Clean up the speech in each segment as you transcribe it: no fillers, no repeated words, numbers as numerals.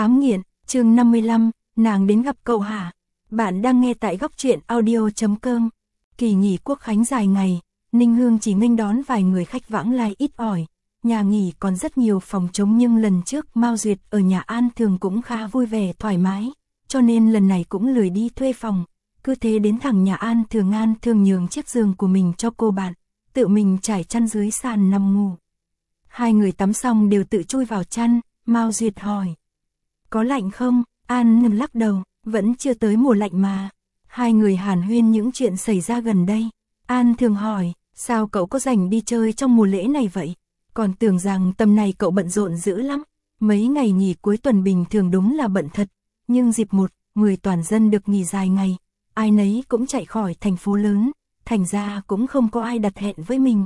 Thám nghiện, chương 55, nàng đến gặp cậu hả? Bạn đang nghe tại góc truyện audio.com. Kỳ nghỉ quốc khánh dài ngày, Ninh Hương chỉ nghênh đón vài người khách vãng lai ít ỏi. Nhà nghỉ còn rất nhiều phòng trống nhưng lần trước Mao Duyệt ở nhà An Thường cũng khá vui vẻ thoải mái, cho nên lần này cũng lười đi thuê phòng. Cứ thế đến thẳng nhà An Thường nhường chiếc giường của mình cho cô bạn, tự mình trải chăn dưới sàn nằm ngủ. Hai người tắm xong đều tự chui vào chăn, Mao Duyệt hỏi. Có lạnh không? An lắc đầu, vẫn chưa tới mùa lạnh mà. Hai người hàn huyên những chuyện xảy ra gần đây. An Thường hỏi, sao cậu có rảnh đi chơi trong mùa lễ này vậy? Còn tưởng rằng tầm này cậu bận rộn dữ lắm. Mấy ngày nghỉ cuối tuần bình thường đúng là bận thật. Nhưng dịp 1/10 toàn dân được nghỉ dài ngày. Ai nấy cũng chạy khỏi thành phố lớn. Thành ra cũng không có ai đặt hẹn với mình.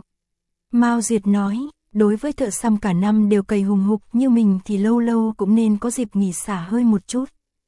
Mao Duyệt nói, đối với thợ xăm cả năm đều cày hùng hục như mình thì lâu lâu cũng nên có dịp nghỉ xả hơi một chút.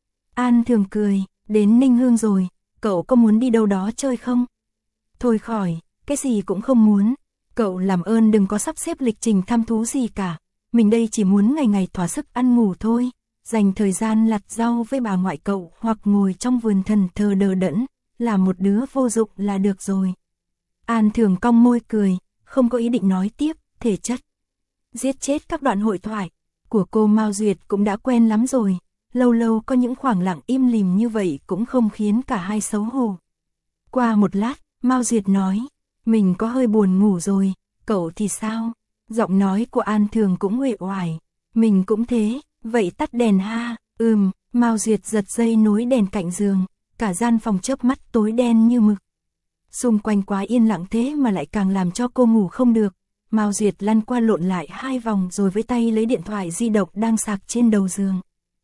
An Thường cười, đến Ninh Hương rồi, cậu có muốn đi đâu đó chơi không? Thôi khỏi, cái gì cũng không muốn. Cậu làm ơn đừng có sắp xếp lịch trình thăm thú gì cả. Mình đây chỉ muốn ngày ngày thỏa sức ăn ngủ thôi. Dành thời gian lặt rau với bà ngoại cậu hoặc ngồi trong vườn thần thờ đờ đẫn, là một đứa vô dụng là được rồi. An Thường cong môi cười, không có ý định nói tiếp, thể chất. Giết chết các đoạn hội thoại của cô Mao Duyệt cũng đã quen lắm rồi. Lâu lâu có những khoảng lặng im lìm như vậy cũng không khiến cả hai xấu hổ. Qua một lát, Mao Duyệt nói, mình có hơi buồn ngủ rồi, cậu thì sao? Giọng nói của An Thường cũng uể oải, mình cũng thế, vậy tắt đèn ha. Mao Duyệt giật dây nối đèn cạnh giường, cả gian phòng chớp mắt tối đen như mực. Xung quanh quá yên lặng thế mà lại càng làm cho cô ngủ không được. Mao Duyệt lăn qua lộn lại 2 vòng rồi với tay lấy điện thoại di động đang sạc trên đầu giường.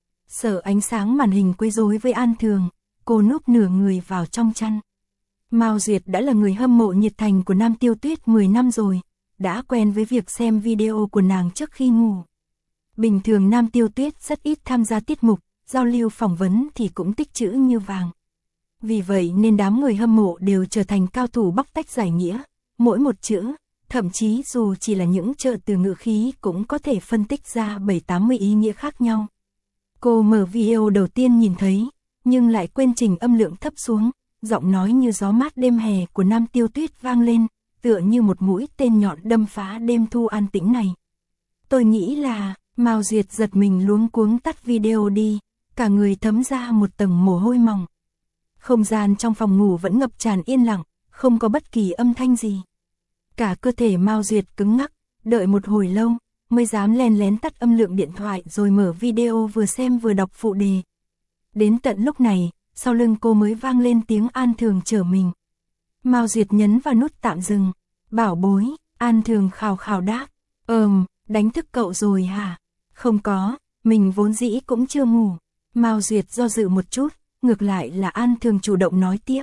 Sợ ánh sáng màn hình quấy rối với An Thường, cô núp nửa người vào trong chăn. Mao Duyệt đã là người hâm mộ nhiệt thành của Nam Tiêu Tuyết 10 năm rồi, đã quen với việc xem video của nàng trước khi ngủ. Bình thường Nam Tiêu Tuyết rất ít tham gia tiết mục, giao lưu phỏng vấn thì cũng tích chữ như vàng. Vì vậy nên đám người hâm mộ đều trở thành cao thủ bóc tách giải nghĩa, mỗi một chữ, thậm chí dù chỉ là những trợ từ ngữ khí cũng có thể phân tích ra 7-80 ý nghĩa khác nhau. Cô mở video đầu tiên nhìn thấy, nhưng lại quên chỉnh âm lượng thấp xuống, giọng nói như gió mát đêm hè của Nam Tiêu Tuyết vang lên, tựa như một mũi tên nhọn đâm phá đêm thu an tĩnh này. Tôi nghĩ là, Mao Duyệt giật mình luống cuống tắt video đi, cả người thấm ra một tầng mồ hôi mỏng. Không gian trong phòng ngủ vẫn ngập tràn yên lặng, không có bất kỳ âm thanh gì. Cả cơ thể Mao Duyệt cứng ngắc, đợi một hồi lâu, mới dám len lén tắt âm lượng điện thoại rồi mở video vừa xem vừa đọc phụ đề. Đến tận lúc này, sau lưng cô mới vang lên tiếng An Thường chở mình. Mao Duyệt nhấn vào nút tạm dừng. Bảo bối, An Thường khào khào đáp. Đánh thức cậu rồi hả? Không có, mình vốn dĩ cũng chưa ngủ. Mao Duyệt do dự một chút, ngược lại là An Thường chủ động nói tiếp.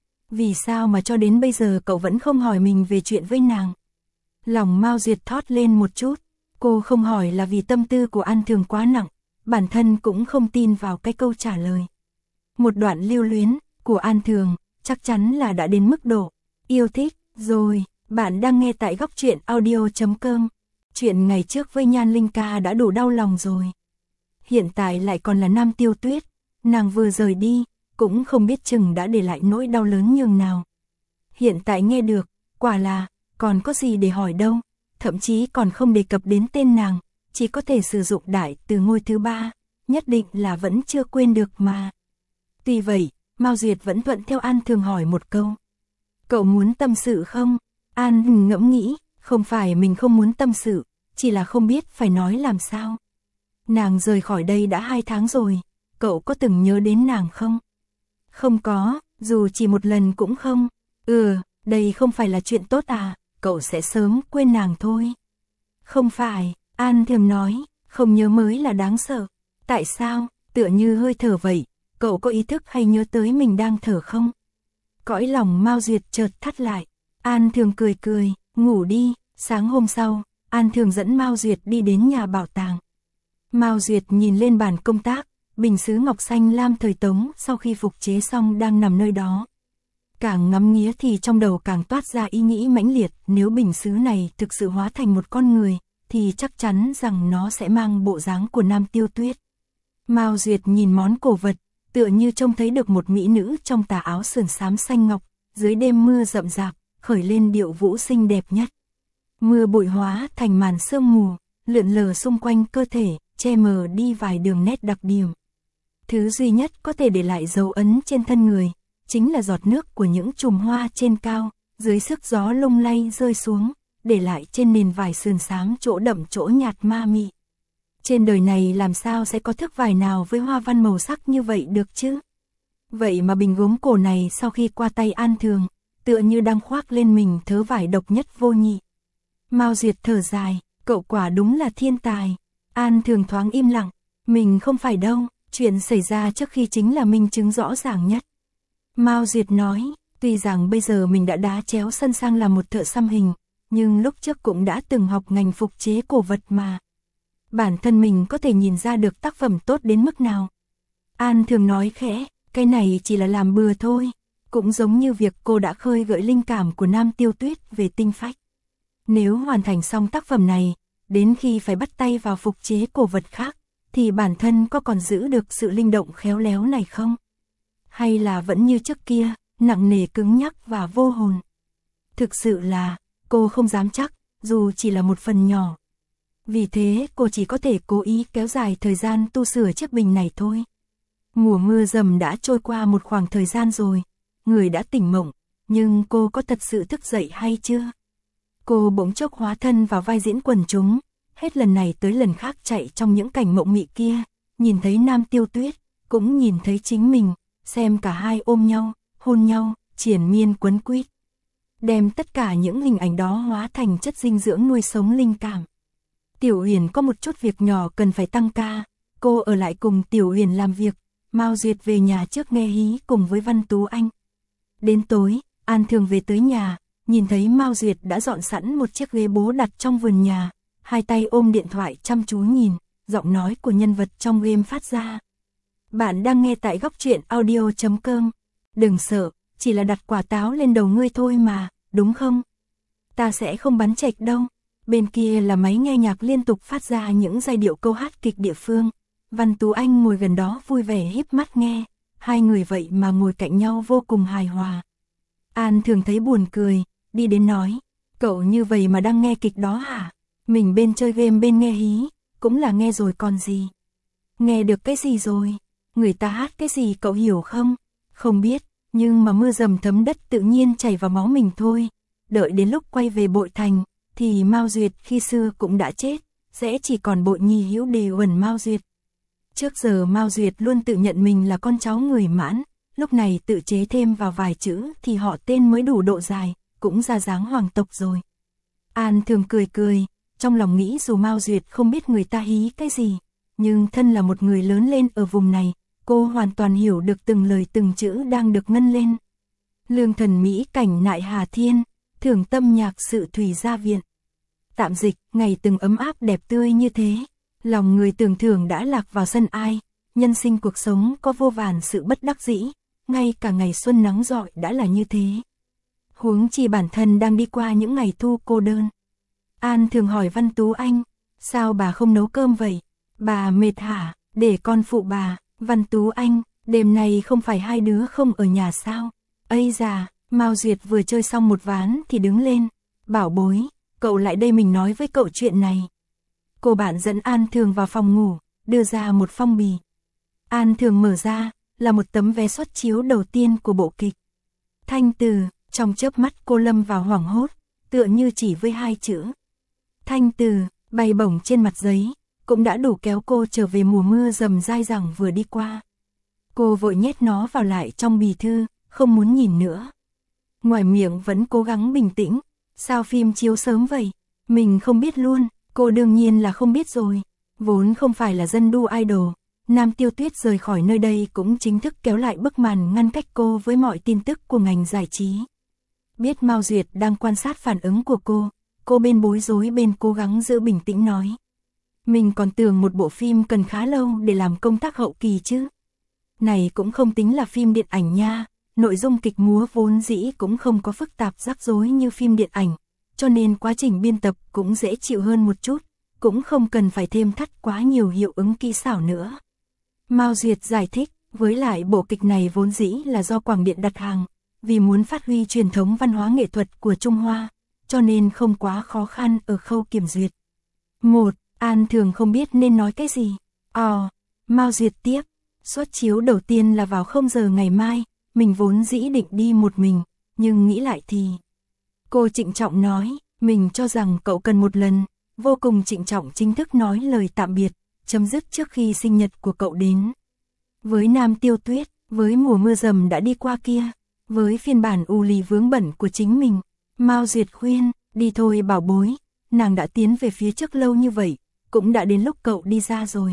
Vì sao mà cho đến bây giờ cậu vẫn không hỏi mình về chuyện với nàng? Lòng Mao Duyệt thót lên một chút. Cô không hỏi là vì tâm tư của An Thường quá nặng, bản thân cũng không tin vào cái câu trả lời. Một đoạn lưu luyến của An Thường chắc chắn là đã đến mức độ yêu thích rồi. Bạn đang nghe tại góc truyện audio.com. Chuyện ngày trước với Nhan Linh Ca đã đủ đau lòng rồi. Hiện tại lại còn là Nam Tiêu Tuyết. Nàng vừa rời đi, cũng không biết chừng đã để lại nỗi đau lớn nhường nào. Hiện tại nghe được, quả là, còn có gì để hỏi đâu. Thậm chí còn không đề cập đến tên nàng, chỉ có thể sử dụng đại từ ngôi thứ 3, nhất định là vẫn chưa quên được mà. Tuy vậy, Mao Duyệt vẫn thuận theo An Thường hỏi một câu. Cậu muốn tâm sự không? An ngẫm nghĩ, không phải mình không muốn tâm sự, chỉ là không biết phải nói làm sao. Nàng rời khỏi đây đã 2 tháng rồi, cậu có từng nhớ đến nàng không? Không có, dù chỉ một lần cũng không. Đây không phải là chuyện tốt à, cậu sẽ sớm quên nàng thôi. Không phải, An Thường nói, không nhớ mới là đáng sợ. Tại sao, tựa như hơi thở vậy, cậu có ý thức hay nhớ tới mình đang thở không? Cõi lòng Mao Duyệt chợt thắt lại. An Thường cười, ngủ đi. Sáng hôm sau, An Thường dẫn Mao Duyệt đi đến nhà bảo tàng. Mao Duyệt nhìn lên bàn công tác, bình sứ ngọc xanh lam thời Tống sau khi phục chế xong đang nằm nơi đó. Càng ngắm nghía thì trong đầu càng toát ra ý nghĩ mãnh liệt, nếu bình sứ này thực sự hóa thành một con người, thì chắc chắn rằng nó sẽ mang bộ dáng của Nam Tiêu Tuyết. Mao Duyệt nhìn món cổ vật, tựa như trông thấy được một mỹ nữ trong tà áo sườn xám xanh ngọc, dưới đêm mưa rậm rạp, khởi lên điệu vũ xinh đẹp nhất. Mưa bụi hóa thành màn sương mù, lượn lờ xung quanh cơ thể, che mờ đi vài đường nét đặc điểm. Thứ duy nhất có thể để lại dấu ấn trên thân người, chính là giọt nước của những chùm hoa trên cao, dưới sức gió lung lay rơi xuống, để lại trên nền vải sườn xám chỗ đậm chỗ nhạt ma mị. Trên đời này làm sao sẽ có thước vải nào với hoa văn màu sắc như vậy được chứ? Vậy mà bình gốm cổ này sau khi qua tay An Thường, tựa như đang khoác lên mình thớ vải độc nhất vô nhị. Mao Duyệt thở dài, cậu quả đúng là thiên tài. An Thường thoáng im lặng, mình không phải đâu, chuyện xảy ra trước khi chính là minh chứng rõ ràng nhất. Mao Duyệt nói, tuy rằng bây giờ mình đã đá chéo sân sang làm một thợ xăm hình, nhưng lúc trước cũng đã từng học ngành phục chế cổ vật mà. Bản thân mình có thể nhìn ra được tác phẩm tốt đến mức nào. An Thường nói khẽ, cái này chỉ là làm bừa thôi, cũng giống như việc cô đã khơi gợi linh cảm của Nam Tiêu Tuyết về tinh phách. Nếu hoàn thành xong tác phẩm này, đến khi phải bắt tay vào phục chế cổ vật khác, thì bản thân có còn giữ được sự linh động khéo léo này không? Hay là vẫn như trước kia, nặng nề cứng nhắc và vô hồn? Thực sự là, cô không dám chắc, dù chỉ là một phần nhỏ. Vì thế cô chỉ có thể cố ý kéo dài thời gian tu sửa chiếc bình này thôi. Mùa mưa dầm đã trôi qua một khoảng thời gian rồi, người đã tỉnh mộng, nhưng cô có thật sự thức dậy hay chưa? Cô bỗng chốc hóa thân vào vai diễn quần chúng, hết lần này tới lần khác chạy trong những cảnh mộng mị kia, nhìn thấy Nam Tiêu Tuyết, cũng nhìn thấy chính mình, xem cả hai ôm nhau, hôn nhau, triền miên quấn quýt. Đem tất cả những hình ảnh đó hóa thành chất dinh dưỡng nuôi sống linh cảm. Tiểu Uyển có một chút việc nhỏ cần phải tăng ca, cô ở lại cùng Tiểu Uyển làm việc, Mao Duyệt về nhà trước nghe hí cùng với Văn Tú Anh. Đến tối, An Thường về tới nhà, nhìn thấy Mao Duyệt đã dọn sẵn một chiếc ghế bố đặt trong vườn nhà, hai tay ôm điện thoại chăm chú nhìn, giọng nói của nhân vật trong game phát ra. Bạn đang nghe tại góc truyện audio.com. Đừng sợ, chỉ là đặt quả táo lên đầu ngươi thôi mà, đúng không? Ta sẽ không bắn chệch đâu. Bên kia là máy nghe nhạc liên tục phát ra những giai điệu câu hát kịch địa phương. Văn Tú Anh ngồi gần đó vui vẻ híp mắt nghe, hai người vậy mà ngồi cạnh nhau vô cùng hài hòa. An Thường thấy buồn cười, đi đến nói, cậu như vậy mà đang nghe kịch đó hả? Mình bên chơi game bên nghe hí, cũng là nghe rồi còn gì. Nghe được cái gì rồi? Người ta hát cái gì cậu hiểu không? Không biết, nhưng mà mưa dầm thấm đất tự nhiên chảy vào máu mình thôi. Đợi đến lúc quay về Bội Thành, thì Mao Duyệt khi xưa cũng đã chết, sẽ chỉ còn Bội Nhi Hữu Đề Uẩn Mao Duyệt. Trước giờ Mao Duyệt luôn tự nhận mình là con cháu người Mãn, lúc này tự chế thêm vào vài chữ thì họ tên mới đủ độ dài, cũng ra dáng hoàng tộc rồi. An Thường cười cười, trong lòng nghĩ dù Mao Duyệt không biết người ta hí cái gì, nhưng thân là một người lớn lên ở vùng này, cô hoàn toàn hiểu được từng lời từng chữ đang được ngân lên. Lương thần Mỹ cảnh nại Hà Thiên, thưởng tâm nhạc sự Thủy Gia Viện. Tạm dịch, ngày từng ấm áp đẹp tươi như thế, lòng người tưởng thưởng đã lạc vào sân ai, nhân sinh cuộc sống có vô vàn sự bất đắc dĩ, ngay cả ngày xuân nắng rọi đã là như thế. Huống chi bản thân đang đi qua những ngày thu cô đơn. An Thường hỏi Văn Tú Anh, sao bà không nấu cơm vậy? Bà mệt hả? Để con phụ bà. Văn Tú Anh, đêm nay không phải hai đứa không ở nhà sao? Ây già, Mao Duyệt vừa chơi xong một ván thì đứng lên. Bảo bối, cậu lại đây mình nói với cậu chuyện này. Cô bạn dẫn An Thường vào phòng ngủ, đưa ra một phong bì. An Thường mở ra, là một tấm vé suất chiếu đầu tiên của bộ kịch. Thanh Từ, trong chớp mắt cô lâm vào hoảng hốt, tựa như chỉ với hai chữ. Thanh Từ, bay bổng trên mặt giấy, cũng đã đủ kéo cô trở về mùa mưa dầm dai dẳng vừa đi qua. Cô vội nhét nó vào lại trong bì thư, không muốn nhìn nữa. Ngoài miệng vẫn cố gắng bình tĩnh, sao phim chiếu sớm vậy? Mình không biết luôn, cô đương nhiên là không biết rồi. Vốn không phải là dân đu idol, Nam Tiêu Tuyết rời khỏi nơi đây cũng chính thức kéo lại bức màn ngăn cách cô với mọi tin tức của ngành giải trí. Biết Mao Duyệt đang quan sát phản ứng của cô bên bối rối bên cố gắng giữ bình tĩnh nói. Mình còn tưởng một bộ phim cần khá lâu để làm công tác hậu kỳ chứ. Này cũng không tính là phim điện ảnh nha, nội dung kịch múa vốn dĩ cũng không có phức tạp rắc rối như phim điện ảnh, cho nên quá trình biên tập cũng dễ chịu hơn một chút, cũng không cần phải thêm thắt quá nhiều hiệu ứng kỹ xảo nữa. Mao Duyệt giải thích, với lại bộ kịch này vốn dĩ là do Quảng Điện đặt hàng, vì muốn phát huy truyền thống văn hóa nghệ thuật của Trung Hoa, cho nên không quá khó khăn ở khâu kiểm duyệt. An Thường không biết nên nói cái gì. Mao Duyệt tiếp, suất chiếu đầu tiên là vào 0 giờ ngày mai, mình vốn dĩ định đi một mình, nhưng nghĩ lại thì... Cô trịnh trọng nói, mình cho rằng cậu cần một lần, vô cùng trịnh trọng chính thức nói lời tạm biệt, chấm dứt trước khi sinh nhật của cậu đến. Với Nam Tiêu Tuyết, với mùa mưa dầm đã đi qua kia, với phiên bản u lì vướng bẩn của chính mình, Mao Duyệt khuyên, đi thôi bảo bối, nàng đã tiến về phía trước lâu như vậy, cũng đã đến lúc cậu đi ra rồi.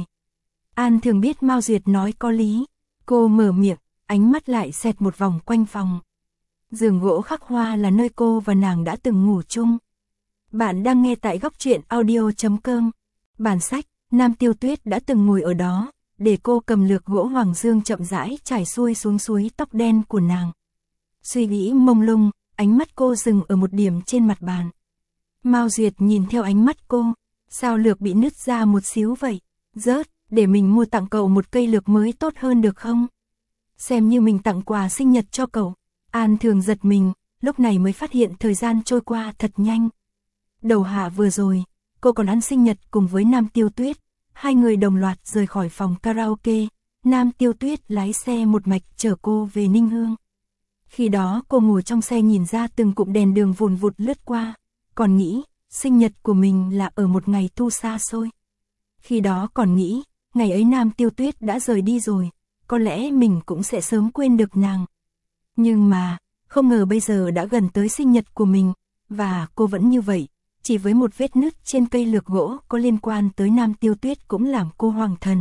An Thường biết Mao Duyệt nói có lý, cô mở miệng, ánh mắt lại xẹt một vòng quanh phòng. Giường gỗ khắc hoa là nơi cô và nàng đã từng ngủ chung. Bạn đang nghe tại góc truyện audio.com. Bản sách, Nam Tiêu Tuyết đã từng ngồi ở đó, để cô cầm lược gỗ hoàng dương chậm rãi trải xuôi xuống suối tóc đen của nàng. Suy nghĩ mông lung, ánh mắt cô dừng ở một điểm trên mặt bàn. Mao Duyệt nhìn theo ánh mắt cô, sao lược bị nứt ra một xíu vậy? Rớt, để mình mua tặng cậu một cây lược mới tốt hơn được không? Xem như mình tặng quà sinh nhật cho cậu. An Thường giật mình, lúc này mới phát hiện thời gian trôi qua thật nhanh. Đầu hạ vừa rồi, cô còn ăn sinh nhật cùng với Nam Tiêu Tuyết. Hai người đồng loạt rời khỏi phòng karaoke, Nam Tiêu Tuyết lái xe một mạch chở cô về Ninh Hương. Khi đó cô ngồi trong xe nhìn ra từng cụm đèn đường vùn vụt lướt qua, còn nghĩ, sinh nhật của mình là ở một ngày thu xa xôi. Khi đó còn nghĩ, ngày ấy Nam Tiêu Tuyết đã rời đi rồi, có lẽ mình cũng sẽ sớm quên được nàng. Nhưng mà, không ngờ bây giờ đã gần tới sinh nhật của mình, và cô vẫn như vậy, chỉ với một vết nứt trên cây lược gỗ có liên quan tới Nam Tiêu Tuyết cũng làm cô hoàng thần.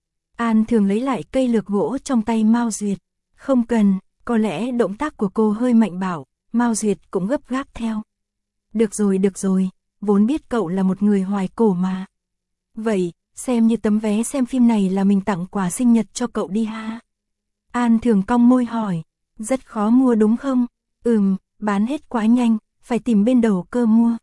An Thường lấy lại cây lược gỗ trong tay Mao Duyệt, không cần, có lẽ động tác của cô hơi mạnh bạo, Mao Duyệt cũng gấp gáp theo. Được rồi, vốn biết cậu là một người hoài cổ mà. Vậy, xem như tấm vé xem phim này là mình tặng quà sinh nhật cho cậu đi ha. An Thường cong môi hỏi, rất khó mua đúng không? Bán hết quá nhanh, phải tìm bên đầu cơ mua.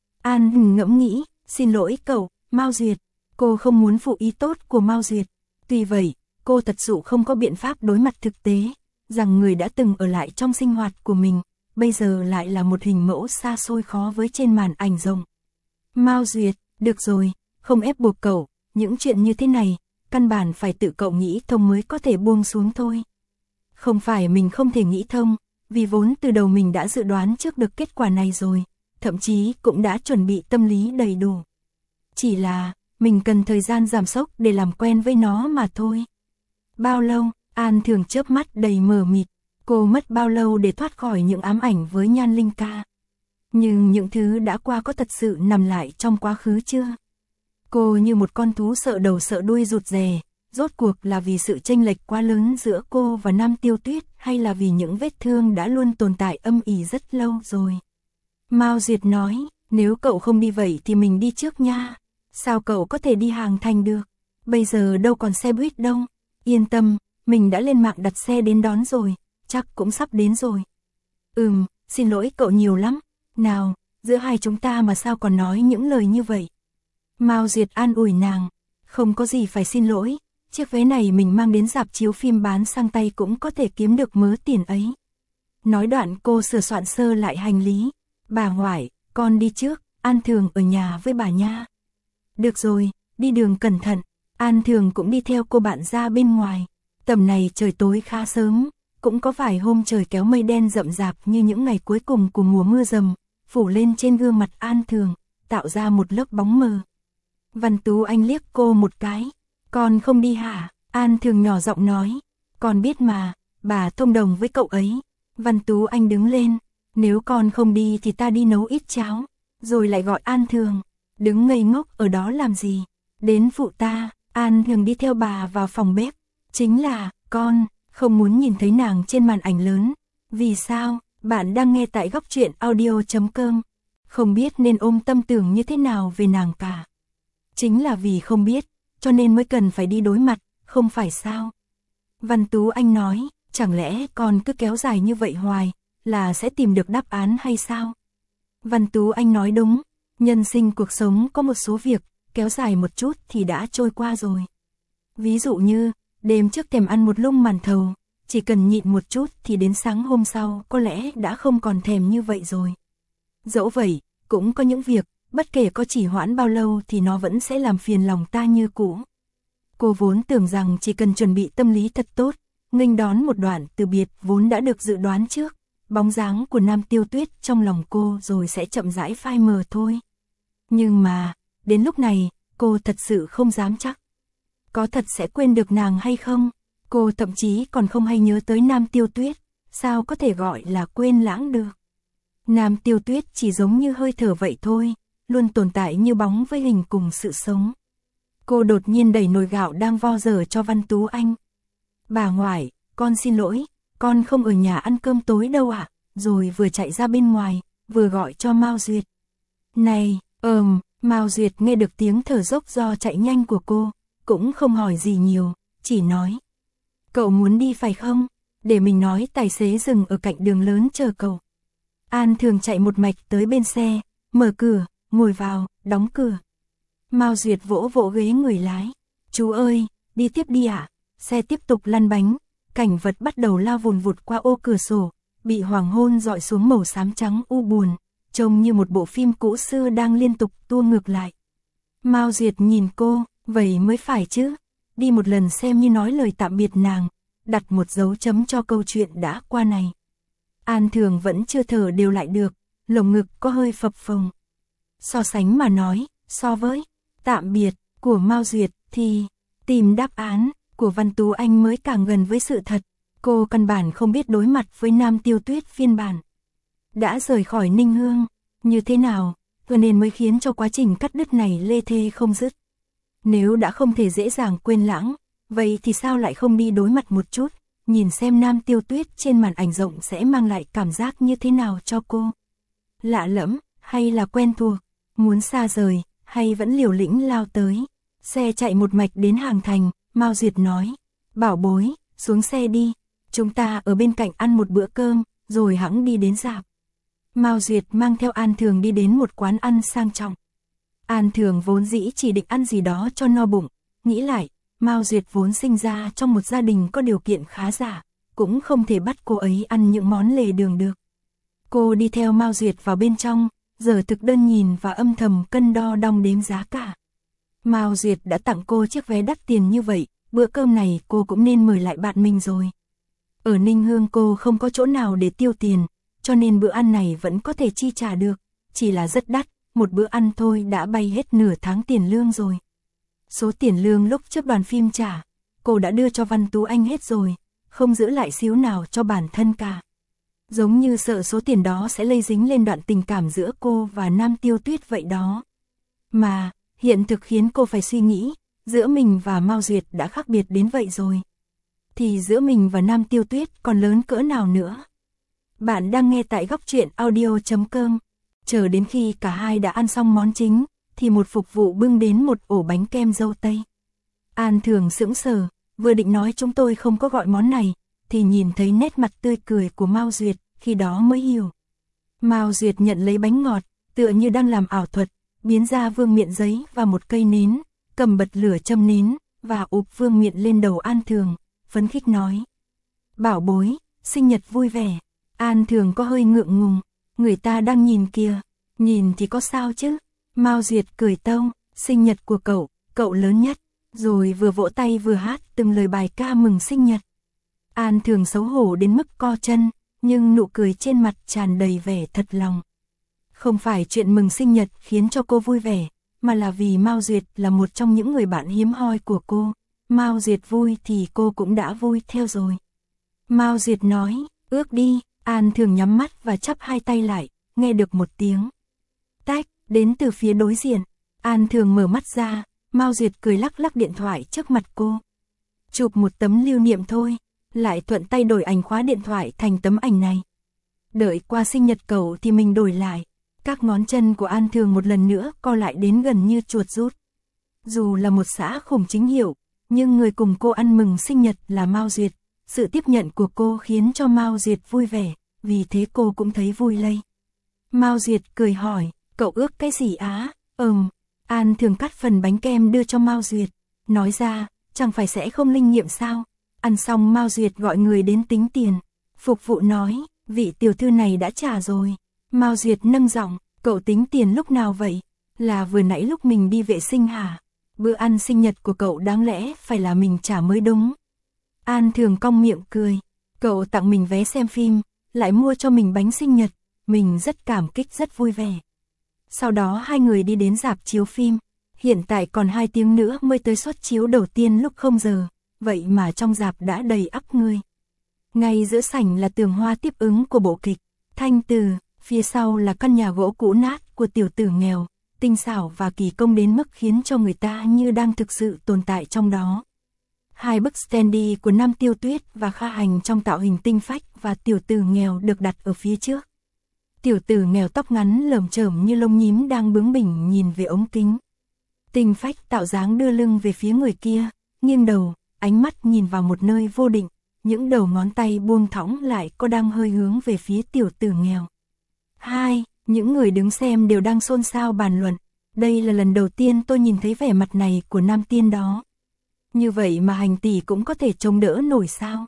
An ngẫm nghĩ, xin lỗi cậu, Mao Duyệt, cô không muốn phụ ý tốt của Mao Duyệt. Tuy vậy, cô thật sự không có biện pháp đối mặt thực tế, rằng người đã từng ở lại trong sinh hoạt của mình, bây giờ lại là một hình mẫu xa xôi khó với trên màn ảnh rộng. Mao Duyệt, được rồi, không ép buộc cậu, những chuyện như thế này, căn bản phải tự cậu nghĩ thông mới có thể buông xuống thôi. Không phải mình không thể nghĩ thông, vì vốn từ đầu mình đã dự đoán trước được kết quả này rồi, thậm chí cũng đã chuẩn bị tâm lý đầy đủ. Chỉ là, mình cần thời gian giảm sốc để làm quen với nó mà thôi. Bao lâu? An Thường chớp mắt đầy mờ mịt, cô mất bao lâu để thoát khỏi những ám ảnh với Nhan Linh Ca? Nhưng những thứ đã qua có thật sự nằm lại trong quá khứ chưa? Cô như một con thú sợ đầu sợ đuôi rụt rè, rốt cuộc là vì sự chênh lệch quá lớn giữa cô và Nam Tiêu Tuyết hay là vì những vết thương đã luôn tồn tại âm ỉ rất lâu rồi? Mao Duyệt nói, nếu cậu không đi vậy thì mình đi trước nha. Sao cậu có thể đi hàng thành được? Bây giờ đâu còn xe buýt đâu. Yên tâm, mình đã lên mạng đặt xe đến đón rồi, chắc cũng sắp đến rồi. Xin lỗi cậu nhiều lắm. Nào, giữa hai chúng ta mà sao còn nói những lời như vậy? Mao Duyệt an ủi nàng, không có gì phải xin lỗi, chiếc vé này mình mang đến rạp chiếu phim bán sang tay cũng có thể kiếm được mớ tiền ấy. Nói đoạn cô sửa soạn sơ lại hành lý. Bà ngoại, con đi trước, An Thường ở nhà với bà nha. Được rồi, đi đường cẩn thận. An Thường cũng đi theo cô bạn ra bên ngoài. Tầm này trời tối khá sớm, cũng có vài hôm trời kéo mây đen rậm rạp như những ngày cuối cùng của mùa mưa dầm, phủ lên trên gương mặt An Thường, tạo ra một lớp bóng mờ. Văn Tú Anh liếc cô một cái. Con không đi hả? An Thường nhỏ giọng nói. Con biết mà, bà thông đồng với cậu ấy. Văn Tú Anh đứng lên. Nếu con không đi thì ta đi nấu ít cháo. Rồi lại gọi An Thường. Đứng ngây ngốc ở đó làm gì? Đến phụ ta. An Thường đi theo bà vào phòng bếp. Chính là, con, không muốn nhìn thấy nàng trên màn ảnh lớn. Vì sao? Bạn đang nghe tại góc truyện audio.com. Không biết nên ôm tâm tưởng như thế nào về nàng cả. Chính là vì không biết, cho nên mới cần phải đi đối mặt, không phải sao? Văn Tú Anh nói, chẳng lẽ con cứ kéo dài như vậy hoài, là sẽ tìm được đáp án hay sao? Văn Tú Anh nói đúng, nhân sinh cuộc sống có một số việc, kéo dài một chút thì đã trôi qua rồi. Ví dụ như, đêm trước thèm ăn một lung màn thầu, chỉ cần nhịn một chút thì đến sáng hôm sau có lẽ đã không còn thèm như vậy rồi. Dẫu vậy, cũng có những việc, bất kể có chỉ hoãn bao lâu thì nó vẫn sẽ làm phiền lòng ta như cũ. Cô vốn tưởng rằng chỉ cần chuẩn bị tâm lý thật tốt, nghênh đón một đoạn từ biệt vốn đã được dự đoán trước, bóng dáng của Nam Tiêu Tuyết trong lòng cô rồi sẽ chậm rãi phai mờ thôi. Nhưng mà, đến lúc này, cô thật sự không dám chắc. Có thật sẽ quên được nàng hay không? Cô thậm chí còn không hay nhớ tới Nam Tiêu Tuyết, sao có thể gọi là quên lãng được? Nam Tiêu Tuyết chỉ giống như hơi thở vậy thôi, luôn tồn tại như bóng với hình cùng sự sống. Cô đột nhiên đẩy nồi gạo đang vo dở cho Văn Tú Anh. Bà ngoại, con xin lỗi, con không ở nhà ăn cơm tối đâu ạ. Rồi vừa chạy ra bên ngoài, vừa gọi cho Mao Duyệt. Này, Mao Duyệt nghe được tiếng thở dốc do chạy nhanh của cô, cũng không hỏi gì nhiều, chỉ nói. Cậu muốn đi phải không? Để mình nói tài xế dừng ở cạnh đường lớn chờ cậu. An Thường chạy một mạch tới bên xe, mở cửa, ngồi vào, đóng cửa. Mao Duyệt vỗ vỗ ghế người lái. Chú ơi, đi tiếp đi ạ. Xe tiếp tục lăn bánh, cảnh vật bắt đầu lao vùn vụt qua ô cửa sổ, bị hoàng hôn dọi xuống màu xám trắng u buồn, trông như một bộ phim cũ xưa đang liên tục tua ngược lại. Mao Duyệt nhìn cô, vậy mới phải chứ, đi một lần xem như nói lời tạm biệt nàng, đặt một dấu chấm cho câu chuyện đã qua này. An Thường vẫn chưa thở đều lại được, lồng ngực có hơi phập phồng. So sánh mà nói, so với tạm biệt của Mao Duyệt thì tìm đáp án của Văn Tú Anh mới càng gần với sự thật. Cô căn bản không biết đối mặt với Nam Tiêu Tuyết phiên bản. Đã rời khỏi Ninh Hương, như thế nào, cho nên mới khiến cho quá trình cắt đứt này lê thê không dứt. Nếu đã không thể dễ dàng quên lãng, vậy thì sao lại không đi đối mặt một chút, nhìn xem Nam Tiêu Tuyết trên màn ảnh rộng sẽ mang lại cảm giác như thế nào cho cô. Lạ lẫm, hay là quen thuộc, muốn xa rời, hay vẫn liều lĩnh lao tới. Xe chạy một mạch đến Hàng Thành, Mao Duyệt nói, bảo bối, xuống xe đi, chúng ta ở bên cạnh ăn một bữa cơm, rồi hẵng đi đến rạp. Mao Duyệt mang theo An Thường đi đến một quán ăn sang trọng. An Thường vốn dĩ chỉ định ăn gì đó cho no bụng, nghĩ lại, Mao Duyệt vốn sinh ra trong một gia đình có điều kiện khá giả, cũng không thể bắt cô ấy ăn những món lề đường được. Cô đi theo Mao Duyệt vào bên trong, giờ thực đơn nhìn và âm thầm cân đo đong đếm giá cả. Mao Duyệt đã tặng cô chiếc vé đắt tiền như vậy, bữa cơm này cô cũng nên mời lại bạn mình rồi. Ở Ninh Hương cô không có chỗ nào để tiêu tiền, cho nên bữa ăn này vẫn có thể chi trả được, chỉ là rất đắt, một bữa ăn thôi đã bay hết nửa tháng tiền lương rồi. Số tiền lương lúc trước đoàn phim trả, cô đã đưa cho Văn Tú Anh hết rồi, không giữ lại xíu nào cho bản thân cả. Giống như sợ số tiền đó sẽ lây dính lên đoạn tình cảm giữa cô và Nam Tiêu Tuyết vậy đó. Mà, hiện thực khiến cô phải suy nghĩ, giữa mình và Mao Duyệt đã khác biệt đến vậy rồi. Thì giữa mình và Nam Tiêu Tuyết còn lớn cỡ nào nữa? Bạn đang nghe tại góc truyện audio.com. Chờ đến khi cả hai đã ăn xong món chính, thì một phục vụ bưng đến một ổ bánh kem dâu tây. An Thường sững sờ, vừa định nói chúng tôi không có gọi món này, thì nhìn thấy nét mặt tươi cười của Mao Duyệt, khi đó mới hiểu. Mao Duyệt nhận lấy bánh ngọt, tựa như đang làm ảo thuật, biến ra vương miện giấy và một cây nến, cầm bật lửa châm nến, và ụp vương miện lên đầu An Thường, phấn khích nói. Bảo bối, sinh nhật vui vẻ. An Thường có hơi ngượng ngùng, người ta đang nhìn kìa, nhìn thì có sao chứ. Mao Duyệt cười tông, sinh nhật của cậu lớn nhất, rồi vừa vỗ tay vừa hát từng lời bài ca mừng sinh nhật. An Thường xấu hổ đến mức co chân, nhưng nụ cười trên mặt tràn đầy vẻ thật lòng. Không phải chuyện mừng sinh nhật khiến cho cô vui vẻ, mà là vì Mao Duyệt là một trong những người bạn hiếm hoi của cô. Mao Duyệt vui thì cô cũng đã vui theo rồi. Mao Duyệt nói, ước đi. An Thường nhắm mắt và chắp hai tay lại, nghe được một tiếng tách đến từ phía đối diện. An Thường mở mắt ra, Mao Duyệt cười lắc lắc điện thoại trước mặt cô. Chụp một tấm lưu niệm thôi, lại thuận tay đổi ảnh khóa điện thoại thành tấm ảnh này. Đợi qua sinh nhật cậu thì mình đổi lại. Các ngón chân của An Thường một lần nữa co lại đến gần như chuột rút. Dù là một xã khủng chính hiệu, nhưng người cùng cô ăn mừng sinh nhật là Mao Duyệt. Sự tiếp nhận của cô khiến cho Mao Duyệt vui vẻ, vì thế cô cũng thấy vui lây. Mao Duyệt cười hỏi, cậu ước cái gì á? An Thường cắt phần bánh kem đưa cho Mao Duyệt, nói ra, chẳng phải sẽ không linh nghiệm sao? Ăn xong Mao Duyệt gọi người đến tính tiền. Phục vụ nói, vị tiểu thư này đã trả rồi. Mao Duyệt nâng giọng, cậu tính tiền lúc nào vậy? Là vừa nãy lúc mình đi vệ sinh hả? Bữa ăn sinh nhật của cậu đáng lẽ phải là mình trả mới đúng. An Thường cong miệng cười. Cậu tặng mình vé xem phim, lại mua cho mình bánh sinh nhật. Mình rất cảm kích, rất vui vẻ. Sau đó hai người đi đến rạp chiếu phim. Hiện tại còn 2 tiếng nữa mới tới suất chiếu đầu tiên lúc 0 giờ. Vậy mà trong rạp đã đầy ắp người. Ngay giữa sảnh là tường hoa tiếp ứng của bộ kịch Thanh Từ, phía sau là căn nhà gỗ cũ nát của tiểu tử nghèo, tinh xảo và kỳ công đến mức khiến cho người ta như đang thực sự tồn tại trong đó. 2 bức standee của Nam Tiêu Tuyết và Kha Hành trong tạo hình tinh phách và tiểu tử nghèo được đặt ở phía trước. Tiểu tử nghèo tóc ngắn lởm chởm như lông nhím đang bướng bỉnh nhìn về ống kính. Tinh phách tạo dáng đưa lưng về phía người kia, nghiêng đầu, ánh mắt nhìn vào một nơi vô định, những đầu ngón tay buông thõng lại có đang hơi hướng về phía tiểu tử nghèo. Những người đứng xem đều đang xôn xao bàn luận, đây là lần đầu tiên tôi nhìn thấy vẻ mặt này của nam tiên đó. Như vậy mà Hành tỷ cũng có thể chống đỡ nổi sao?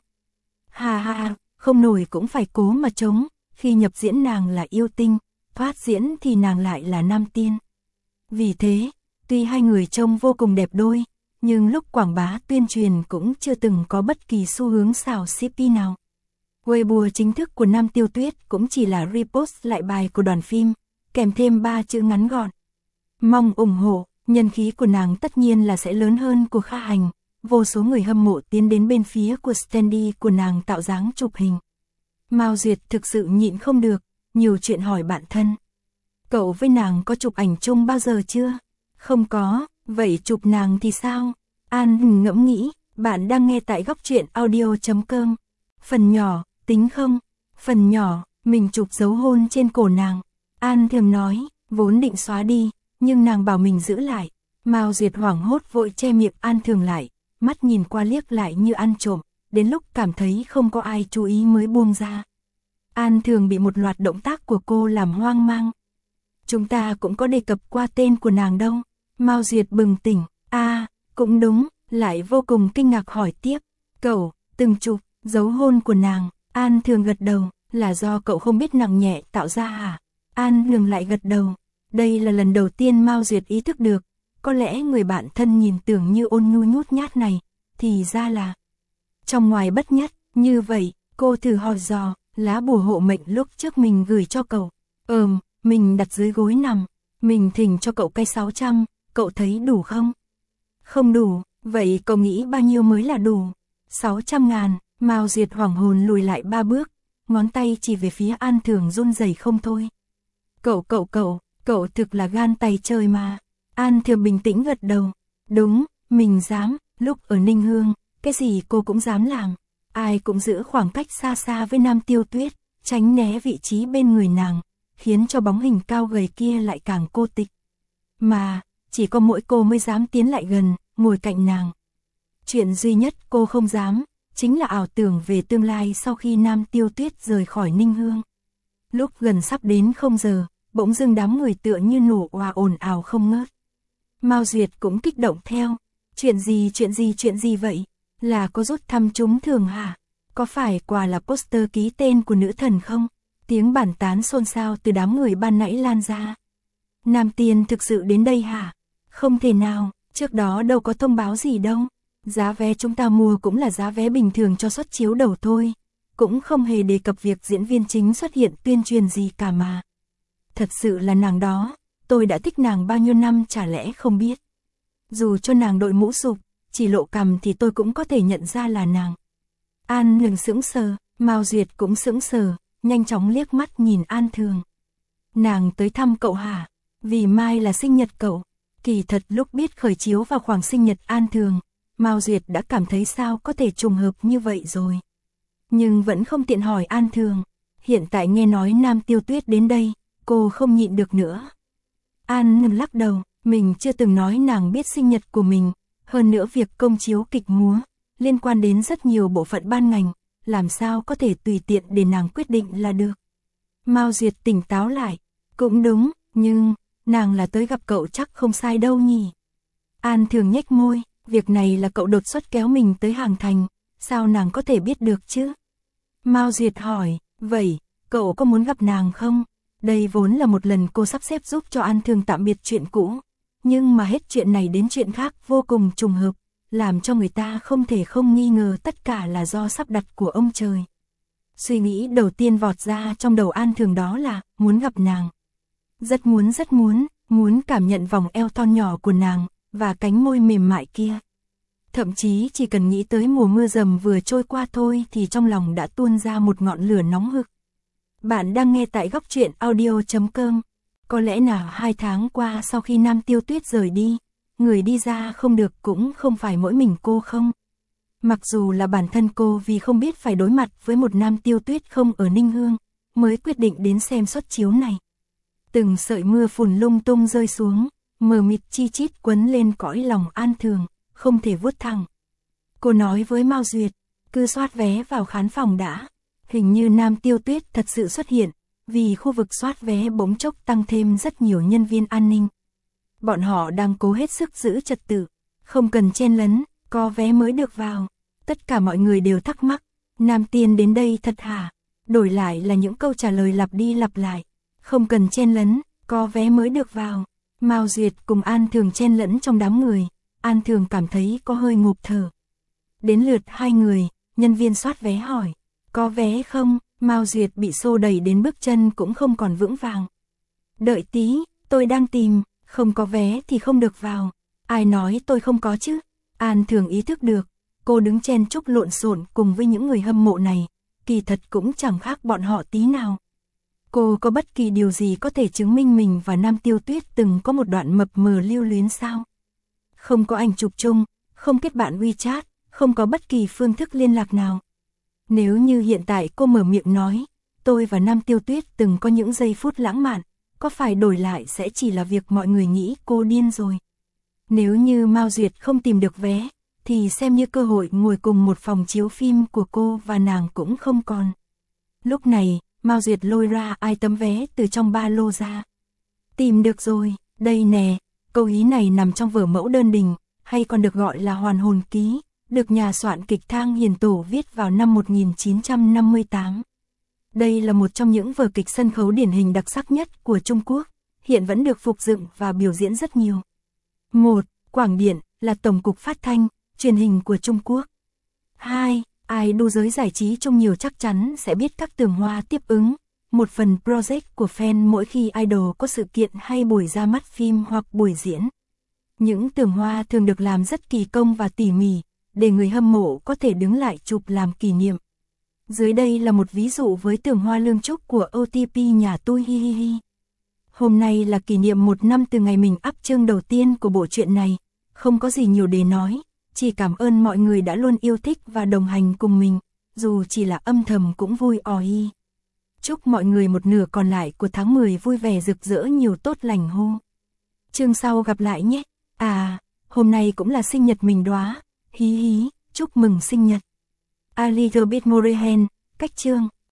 Không nổi cũng phải cố mà chống, khi nhập diễn nàng là yêu tinh, thoát diễn thì nàng lại là nam tiên. Vì thế, tuy hai người trông vô cùng đẹp đôi, nhưng lúc quảng bá tuyên truyền cũng chưa từng có bất kỳ xu hướng xào CP nào. Weibo chính thức của Nam Tiêu Tuyết cũng chỉ là repost lại bài của đoàn phim, kèm thêm 3 chữ ngắn gọn. Mong ủng hộ, nhân khí của nàng tất nhiên là sẽ lớn hơn của Kha Hành, vô số người hâm mộ tiến đến bên phía của standee của nàng tạo dáng chụp hình. Mao Duyệt thực sự nhịn không được, nhiều chuyện hỏi bạn thân. Cậu với nàng có chụp ảnh chung bao giờ chưa? Không có, vậy chụp nàng thì sao? An ngẫm nghĩ, bạn đang nghe tại góc truyện audio.com. Phần nhỏ, tính không? Phần nhỏ, mình chụp dấu hôn trên cổ nàng. An thường nói, vốn định xóa đi, nhưng nàng bảo mình giữ lại. Mao Duyệt hoảng hốt vội che miệng An thường lại, mắt nhìn qua liếc lại như ăn trộm, đến lúc cảm thấy không có ai chú ý mới buông ra. An thường bị một loạt động tác của cô làm hoang mang. Chúng ta cũng có đề cập qua tên của nàng đâu. Mao Duyệt bừng tỉnh, cũng đúng, lại vô cùng kinh ngạc hỏi tiếp. Cậu, từng chụp, dấu hôn của nàng. An thường gật đầu, là do cậu không biết nặng nhẹ tạo ra hả? An thường lại gật đầu. Đây là lần đầu tiên Mao Duyệt ý thức được, có lẽ người bạn thân nhìn tưởng như ôn nhu nhút nhát này, thì ra là trong ngoài bất nhất. Như vậy, cô thử hỏi dò, lá bùa hộ mệnh lúc trước mình gửi cho cậu. Mình đặt dưới gối nằm, mình thỉnh cho cậu cây 600, cậu thấy đủ không? Không đủ, vậy cậu nghĩ bao nhiêu mới là đủ? 600.000, Mao Duyệt hoảng hồn lùi lại 3 bước, ngón tay chỉ về phía An Thường run rẩy không thôi. Cậu thực là gan tay trời mà. An Thường bình tĩnh gật đầu. Đúng, mình dám, lúc ở Ninh Hương, cái gì cô cũng dám làm. Ai cũng giữ khoảng cách xa xa với Nam Tiêu Tuyết, tránh né vị trí bên người nàng, khiến cho bóng hình cao gầy kia lại càng cô tịch. Mà, chỉ có mỗi cô mới dám tiến lại gần, ngồi cạnh nàng. Chuyện duy nhất cô không dám, chính là ảo tưởng về tương lai sau khi Nam Tiêu Tuyết rời khỏi Ninh Hương. Lúc gần sắp đến 0 giờ, bỗng dưng đám người tựa như nổ òa ồn ào không ngớt. Mao Duyệt cũng kích động theo. Chuyện gì vậy? Là có rút thăm trúng thưởng hả? Có phải quà là poster ký tên của nữ thần không? Tiếng bàn tán xôn xao từ đám người ban nãy lan ra. Nam Tiên thực sự đến đây hả? Không thể nào, trước đó đâu có thông báo gì đâu. Giá vé chúng ta mua cũng là giá vé bình thường cho suất chiếu đầu thôi. Cũng không hề đề cập việc diễn viên chính xuất hiện tuyên truyền gì cả mà. Thật sự là nàng đó, tôi đã thích nàng bao nhiêu năm chả lẽ không biết. Dù cho nàng đội mũ sụp, chỉ lộ cằm thì tôi cũng có thể nhận ra là nàng. An Thường sững sờ, Mao Duyệt cũng sững sờ, nhanh chóng liếc mắt nhìn An Thường. Nàng tới thăm cậu hả? Vì mai là sinh nhật cậu. Kỳ thật lúc biết khởi chiếu vào khoảng sinh nhật An Thường, Mao Duyệt đã cảm thấy sao có thể trùng hợp như vậy rồi. Nhưng vẫn không tiện hỏi An Thường. Hiện tại nghe nói Nam Tiêu Tuyết đến đây, cô không nhịn được nữa. An Thường lắc đầu, mình chưa từng nói nàng biết sinh nhật của mình. Hơn nữa việc công chiếu kịch múa, liên quan đến rất nhiều bộ phận ban ngành, làm sao có thể tùy tiện để nàng quyết định là được. Mao Duyệt tỉnh táo lại, cũng đúng, nhưng, nàng là tới gặp cậu chắc không sai đâu nhỉ. An Thường nhếch môi, Việc này là cậu đột xuất kéo mình tới Hàng Thành, sao nàng có thể biết được chứ? Mao Duyệt hỏi, vậy, cậu có muốn gặp nàng không? Đây vốn là một lần cô sắp xếp giúp cho An Thường tạm biệt chuyện cũ, nhưng mà hết chuyện này đến chuyện khác vô cùng trùng hợp, làm cho người ta không thể không nghi ngờ tất cả là do sắp đặt của ông trời. Suy nghĩ đầu tiên vọt ra trong đầu An Thường đó là muốn gặp nàng. Rất muốn cảm nhận vòng eo thon nhỏ của nàng và cánh môi mềm mại kia. Thậm chí chỉ cần nghĩ tới mùa mưa dầm vừa trôi qua thôi thì trong lòng đã tuôn ra một ngọn lửa nóng hực. Bạn đang nghe tại góc truyện audio.com. Có lẽ nào 2 tháng qua sau khi Nam Tiêu Tuyết rời đi, người đi ra không được cũng không phải mỗi mình cô không? Mặc dù là bản thân cô vì không biết phải đối mặt với một Nam Tiêu Tuyết không ở Ninh Hương, mới quyết định đến xem suất chiếu này. Từng sợi mưa phùn lung tung rơi xuống, mờ mịt chi chít quấn lên cõi lòng An Thường, không thể vuốt thẳng. Cô nói với Mao Duyệt, cứ soát vé vào khán phòng đã. Hình như Nam Tiêu Tuyết thật sự xuất hiện, vì khu vực soát vé bỗng chốc tăng thêm rất nhiều nhân viên an ninh. Bọn họ đang cố hết sức giữ trật tự, không cần chen lấn, có vé mới được vào. Tất cả mọi người đều thắc mắc, Nam Tiên đến đây thật hả? Đổi lại là những câu trả lời lặp đi lặp lại, không cần chen lấn, có vé mới được vào. Mao Duyệt cùng An Thường chen lẫn trong đám người, An Thường cảm thấy có hơi ngụp thở. Đến lượt 2 người, nhân viên soát vé hỏi, có vé không? Mao Duyệt bị xô đẩy đến bước chân cũng không còn vững vàng. Đợi tí, tôi đang tìm, không có vé thì không được vào. Ai nói tôi không có chứ? An Thường ý thức được, cô đứng chen chúc lộn xộn cùng với những người hâm mộ này, kỳ thật cũng chẳng khác bọn họ tí nào. Cô có bất kỳ điều gì có thể chứng minh mình và Nam Tiêu Tuyết từng có một đoạn mập mờ lưu luyến sao? Không có ảnh chụp chung, không kết bạn WeChat, không có bất kỳ phương thức liên lạc nào. Nếu như hiện tại cô mở miệng nói, tôi và Nam Tiêu Tuyết từng có những giây phút lãng mạn, có phải đổi lại sẽ chỉ là việc mọi người nghĩ cô điên rồi. Nếu như Mao Duyệt không tìm được vé, thì xem như cơ hội ngồi cùng một phòng chiếu phim của cô và nàng cũng không còn. Lúc này, Mao Duyệt lôi ra 2 tấm vé từ trong ba lô ra. Tìm được rồi, đây nè, câu ý này nằm trong vở mẫu đơn đình, hay còn được gọi là Hoàn Hồn Ký, được nhà soạn kịch Thang Hiền Tổ viết vào năm 1958. Đây là một trong những vở kịch sân khấu điển hình đặc sắc nhất của Trung Quốc, hiện vẫn được phục dựng và biểu diễn rất nhiều. 1. Quảng Điện là tổng cục phát thanh, truyền hình của Trung Quốc. 2. Ai đu giới giải trí chung nhiều chắc chắn sẽ biết các tường hoa tiếp ứng, một phần project của fan mỗi khi idol có sự kiện hay buổi ra mắt phim hoặc buổi diễn. Những tường hoa thường được làm rất kỳ công và tỉ mỉ, để người hâm mộ có thể đứng lại chụp làm kỷ niệm. Dưới đây là một ví dụ với tường hoa lương trúc của OTP nhà tôi hi hi hi. Hôm nay là kỷ niệm 1 năm từ ngày mình up chương đầu tiên của bộ truyện này, không có gì nhiều để nói, chỉ cảm ơn mọi người đã luôn yêu thích và đồng hành cùng mình, dù chỉ là âm thầm cũng vui oi. Chúc mọi người một nửa còn lại của tháng 10 vui vẻ rực rỡ nhiều tốt lành hô. Chương sau gặp lại nhé. À, hôm nay cũng là sinh nhật mình đóa. Hí hí, chúc mừng sinh nhật. Elizabeth Morehen, cách chương.